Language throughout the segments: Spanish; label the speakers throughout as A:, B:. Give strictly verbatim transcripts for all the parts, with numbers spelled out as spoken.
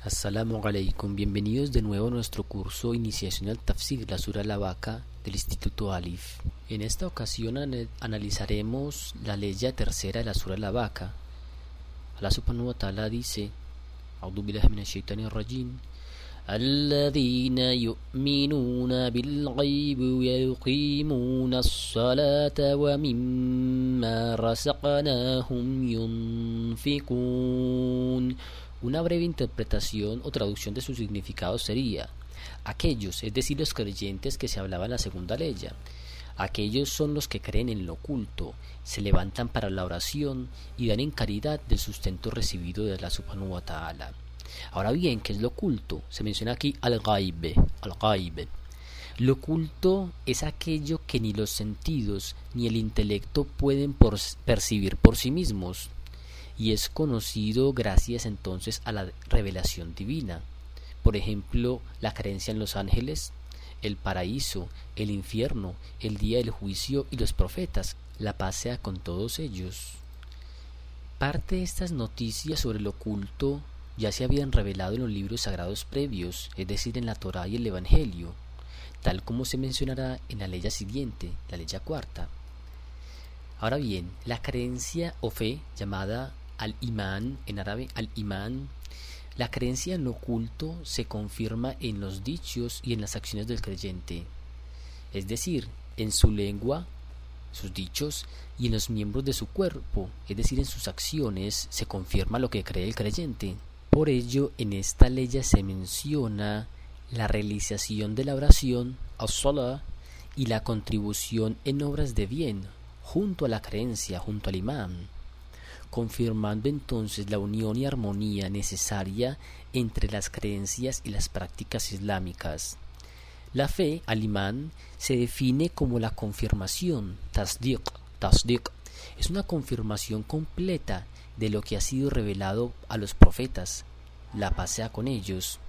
A: Assalamu alaikum, bienvenidos de nuevo a nuestro curso Iniciación al Tafsir, la Sura Al-Baqarah del Instituto Alif. En esta ocasión an- analizaremos la ley tercera de la Sura Al-Baqarah. Allah subhanahu wa ta'ala dice: A'udhu billahi minash shaitanir rajim. الذين يؤمنون بالغيب ويقيمون الصلاة ومما رزقناهم ينفقون. Una breve interpretación o traducción de su significado sería: aquellos, es decir, los creyentes que se hablaba en la segunda ley, aquellos son los que creen en lo oculto, se levantan para la oración y dan en caridad del sustento recibido de Allah subhanahu wa ta'ala. Ahora bien, ¿qué es lo oculto? Se menciona aquí al-ghaib, al-ghaib. Lo oculto es aquello que ni los sentidos ni el intelecto pueden por percibir por sí mismos, y es conocido gracias entonces a la revelación divina. Por ejemplo, la creencia en los ángeles, el paraíso, el infierno, el día del juicio y los profetas. La paz sea con todos ellos. Parte de estas noticias sobre lo oculto ya se habían revelado en los libros sagrados previos, es decir, en la Torá y el Evangelio, tal como se mencionará en la ley siguiente, la ley cuarta. Ahora bien, la creencia o fe, llamada al-imán, en árabe al-imán, la creencia en lo oculto se confirma en los dichos y en las acciones del creyente, es decir, en su lengua, sus dichos, y en los miembros de su cuerpo, es decir, en sus acciones, se confirma lo que cree el creyente. Por ello, en esta ley se menciona la realización de la oración, as-salah, y la contribución en obras de bien, junto a la creencia, junto al imán, confirmando entonces la unión y armonía necesaria entre las creencias y las prácticas islámicas. La fe, al imán, se define como la confirmación, tasdiq, tasdiq, es una confirmación completa de lo que ha sido revelado a los profetas, la paz sea con ellos,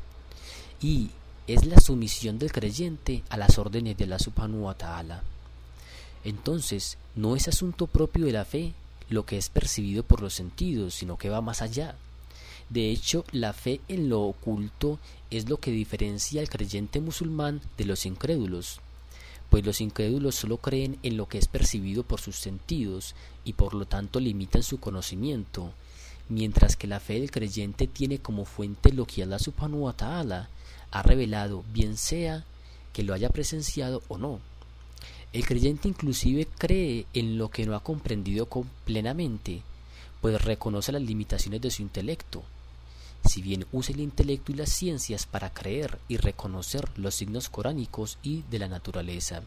A: y es la sumisión del creyente a las órdenes de Allah subhanahu wa ta'ala. Entonces, no es asunto propio de la fe lo que es percibido por los sentidos, sino que va más allá. De hecho, la fe en lo oculto es lo que diferencia al creyente musulmán de los incrédulos, pues los incrédulos solo creen en lo que es percibido por sus sentidos y por lo tanto limitan su conocimiento, mientras que la fe del creyente tiene como fuente lo que Allah subhanahu wa ta'ala ha revelado, bien sea que lo haya presenciado o no. El creyente inclusive cree en lo que no ha comprendido plenamente, pues reconoce las limitaciones de su intelecto, si bien usa el intelecto y las ciencias para creer y reconocer los signos coránicos y de la naturaleza.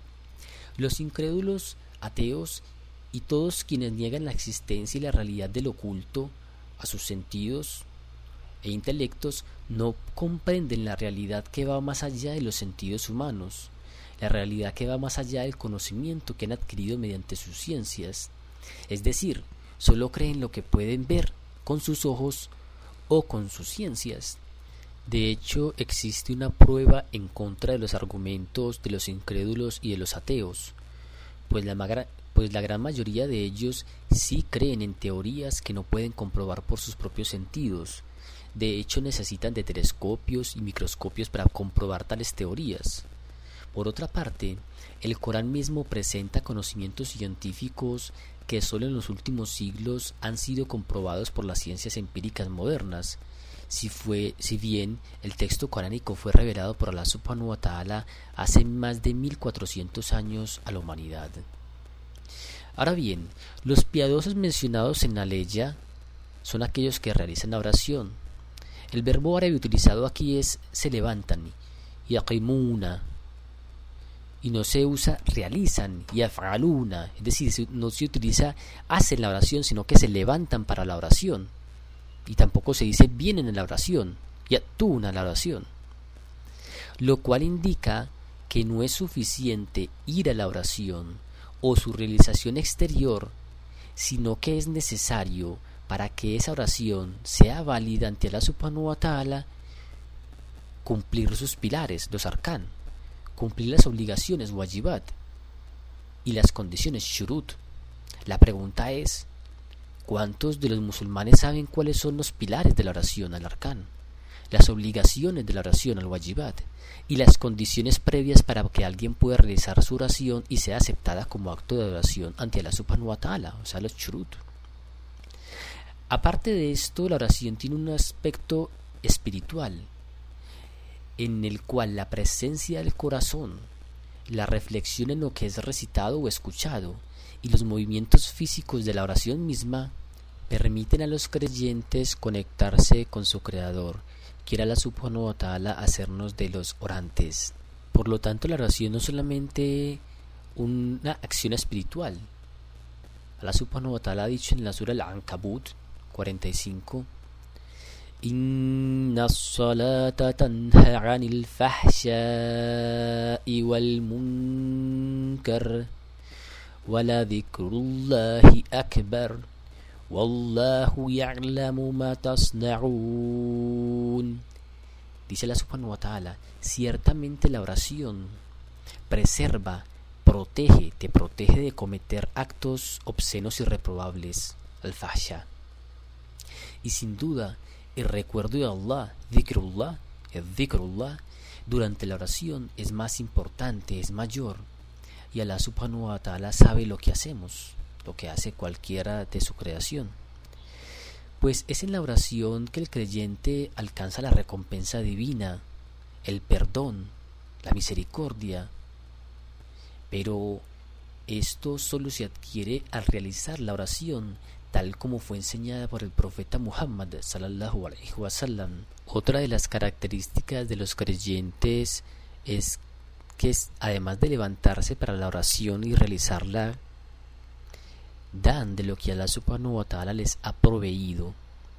A: Los incrédulos, ateos y todos quienes niegan la existencia y la realidad del oculto a sus sentidos e intelectos no comprenden la realidad que va más allá de los sentidos humanos, la realidad que va más allá del conocimiento que han adquirido mediante sus ciencias, es decir, solo creen lo que pueden ver con sus ojos o con sus ciencias. De hecho, existe una prueba en contra de los argumentos de los incrédulos y de los ateos, pues la, magra, pues la gran mayoría de ellos sí creen en teorías que no pueden comprobar por sus propios sentidos. De hecho, necesitan de telescopios y microscopios para comprobar tales teorías. Por otra parte, el Corán mismo presenta conocimientos científicos que solo en los últimos siglos han sido comprobados por las ciencias empíricas modernas, si, fue, si bien el texto coránico fue revelado por Allah subhanahu wa ta'ala hace más de mil cuatrocientos años a la humanidad. Ahora bien, los piadosos mencionados en la ley son aquellos que realizan la oración. El verbo árabe utilizado aquí es se levantan, yaqimuna, y no se usa realizan, yaf'aluna, es decir, no se utiliza hacen la oración, sino que se levantan para la oración, y tampoco se dice vienen en la oración, yatuna la oración, lo cual indica que no es suficiente ir a la oración o su realización exterior, sino que es necesario para que esa oración sea válida ante Allah subhanahu wa ta'ala cumplir sus pilares, los arkan, cumplir las obligaciones wajibat y las condiciones shurut. La pregunta es, ¿cuántos de los musulmanes saben cuáles son los pilares de la oración, al arkan? las obligaciones de la oración, al-wajibat, y las condiciones previas para que alguien pueda realizar su oración y sea aceptada como acto de oración ante Allah subhanahu wa ta'ala, o sea, los shurut. Aparte de esto, la oración tiene un aspecto espiritual, en el cual la presencia del corazón, la reflexión en lo que es recitado o escuchado, y los movimientos físicos de la oración misma permiten a los creyentes conectarse con su Creador. Quiera Allah subhanahu wa ta'ala hacernos de los orantes. Por lo tanto, la oración no es solamente una acción espiritual. Allah subhanahu wa ta'ala ha dicho en la sura Al-Ankabut cuarenta y cinco: Inna as-salata tanha 'anil fahsha'i wal munkar wa la dhikrullahi akbar wallahu ya'lamu ma tasna'un. Dice Allah subhanahu wa ta'ala: ciertamente la oración preserva, protege, te protege de cometer actos obscenos y reprobables, al-fahsha. Y sin duda, el recuerdo de Allah, dhikrullah, el dhikrullah, durante la oración es más importante, es mayor. Y Allah subhanahu wa ta'ala sabe lo que hacemos, lo que hace cualquiera de su creación. Pues es en la oración que el creyente alcanza la recompensa divina, el perdón, la misericordia. Pero esto solo se adquiere al realizar la oración tal como fue enseñada por el profeta Muhammad sallallahu alaihi wasallam. Otra de las características de los creyentes es que además de levantarse para la oración y realizarla, dan de lo que Allah subhanahu wa ta'ala les ha proveído,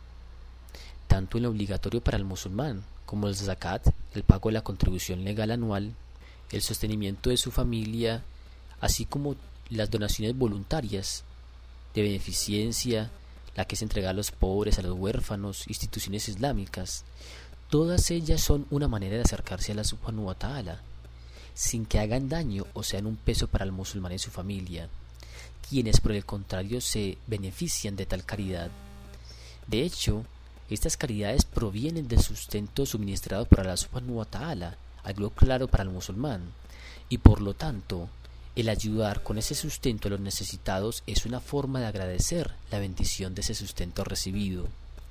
A: tanto en lo obligatorio para el musulmán como el zakat, el pago de la contribución legal anual, el sostenimiento de su familia, así como las donaciones voluntarias de beneficencia, la que es entregar a los pobres, a los huérfanos, instituciones islámicas. Todas ellas son una manera de acercarse a Allah subhanahu wa ta'ala, sin que hagan daño o sean un peso para el musulmán y su familia, quienes por el contrario se benefician de tal caridad. De hecho, estas caridades provienen del sustento suministrado por Allah subhanahu wa ta'ala, algo claro para el musulmán, y por lo tanto, el ayudar con ese sustento a los necesitados es una forma de agradecer la bendición de ese sustento recibido.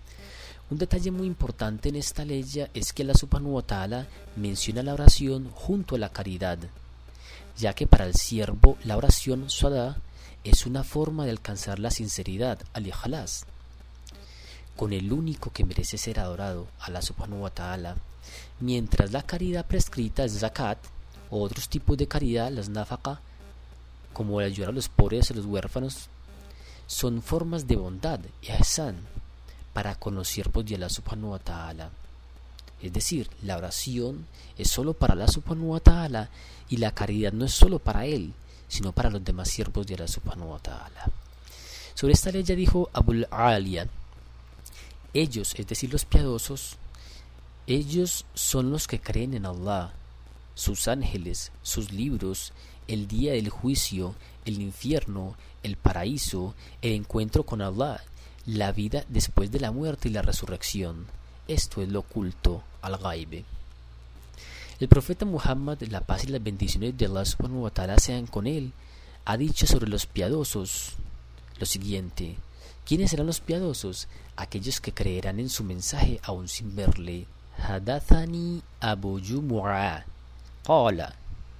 A: Un detalle muy importante en esta ley es que Allah subhanahu wa ta'ala menciona la oración junto a la caridad, ya que para el siervo la oración salah es una forma de alcanzar la sinceridad, al-ikhlas, con el único que merece ser adorado, Allah subhanahu wa ta'ala, mientras la caridad prescrita es zakat, o otros tipos de caridad, las nafaqa, como el ayudar a los pobres y a los huérfanos, son formas de bondad, ihsan, para con los siervos de Allah subhanahu wa ta'ala. Es decir, la oración es solo para Allah subhanahu wa ta'ala y la caridad no es solo para él, sino para los demás siervos de Allah subhanahu wa ta'ala. Sobre esta ley ya dijo Abul Aliya: ellos, es decir, los piadosos, ellos son los que creen en Allah, sus ángeles, sus libros, el día del juicio, el infierno, el paraíso, el encuentro con Allah, la vida después de la muerte y la resurrección. Esto es lo oculto, al-Ghaib. El profeta Muhammad, la paz y las bendiciones de Allah subhanahu wa ta'ala sean con él, ha dicho sobre los piadosos lo siguiente: ¿quiénes serán los piadosos? Aquellos que creerán en su mensaje aún sin verle. Hadathani Abu Jumu'a qala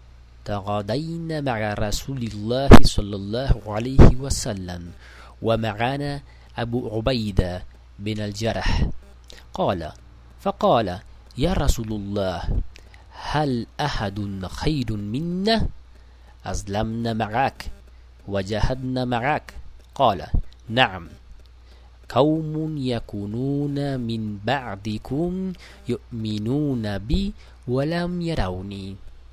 A: تغادينا مع رسول الله صلى الله عليه وسلم ومعنا أبو عبيدة بن الجرح قال فقال يا رسول الله هل أحد خير منا أسلمنا معك وجاهدنا معك قال نعم قوم يكونون من بعدكم يؤمنون بي ولم يروني.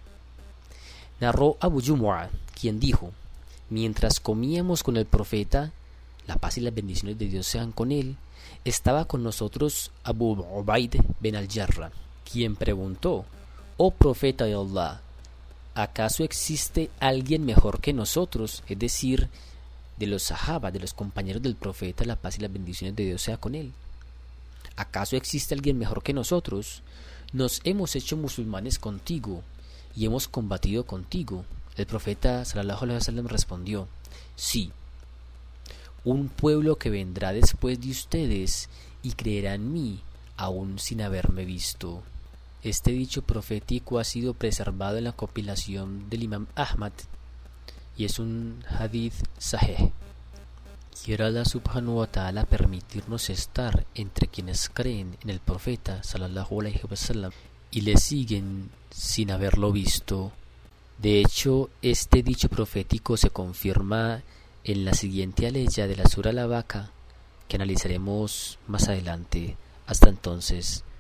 A: Narró Abu Jumu'a, quien dijo: mientras comíamos con el profeta, la paz y las bendiciones de Dios sean con él, estaba con nosotros Abu Ubaid bin al-Jarrah, quien preguntó: oh profeta de Allah, ¿acaso existe alguien mejor que nosotros? Es decir, de los sahaba, de los compañeros del profeta, la paz y las bendiciones de Dios sea con él. ¿Acaso existe alguien mejor que nosotros? Nos hemos hecho musulmanes contigo y hemos combatido contigo. El profeta sallallahu alaihi wasallam respondió: sí, un pueblo que vendrá después de ustedes y creerá en mí, aún sin haberme visto. Este dicho profético ha sido preservado en la compilación del Imam Ahmad y es un hadith sahih. Quiera Allah subhanahu wa ta'ala permitirnos estar entre quienes creen en el profeta sallallahu alaihi wasallam y le siguen sin haberlo visto. De hecho, este dicho profético se confirma en la siguiente aleya de la sura Al-Baqara, que analizaremos más adelante. Hasta entonces.